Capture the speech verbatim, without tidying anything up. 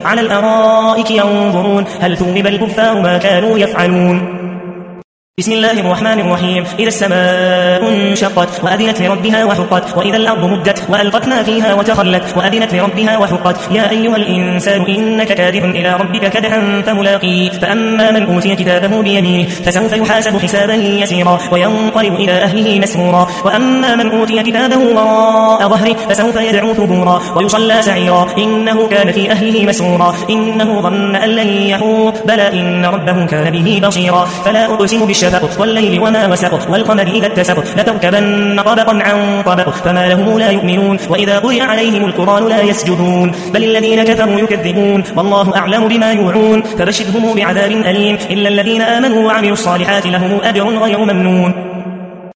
على الأرائك ينظرون هل ثوب الكفار ما كانوا يفعلون. بسم الله الرحمن الرحيم. إذا السماء انشقت وأذنت لربها وحقت وإذا الأرض مدت وألقت ما فيها وتخلت وأذنت لربها وحقت يا أيها الإنسان إنك كادح إلى ربك كدحا فملاقيه فأما من أوتي كتابه بيمينه فسوف يحاسب حسابا يسيرا وينقلب إلى أهله مسرورا وأما من أوتي كتابه وراء ظهره فسوف يدعو ثبورا ويصلى سعيرا إنه كان في أهله مسرورا إنه ظن أن لن يحور بلى إن ربه كان به بصيرا. فلا أقسم بالشفق والليل وما وسق والقمر إذا اتسق لتركبن طبقا عن طبق فما لهم لا يؤمنون وإذا قرئ عليهم القرآن لا يسجدون بل الذين كفروا يكذبون والله أعلم بما يوعون فبشرهم بعذاب أليم إلا الذين آمنوا وعملوا الصالحات لهم أجر غير ممنون.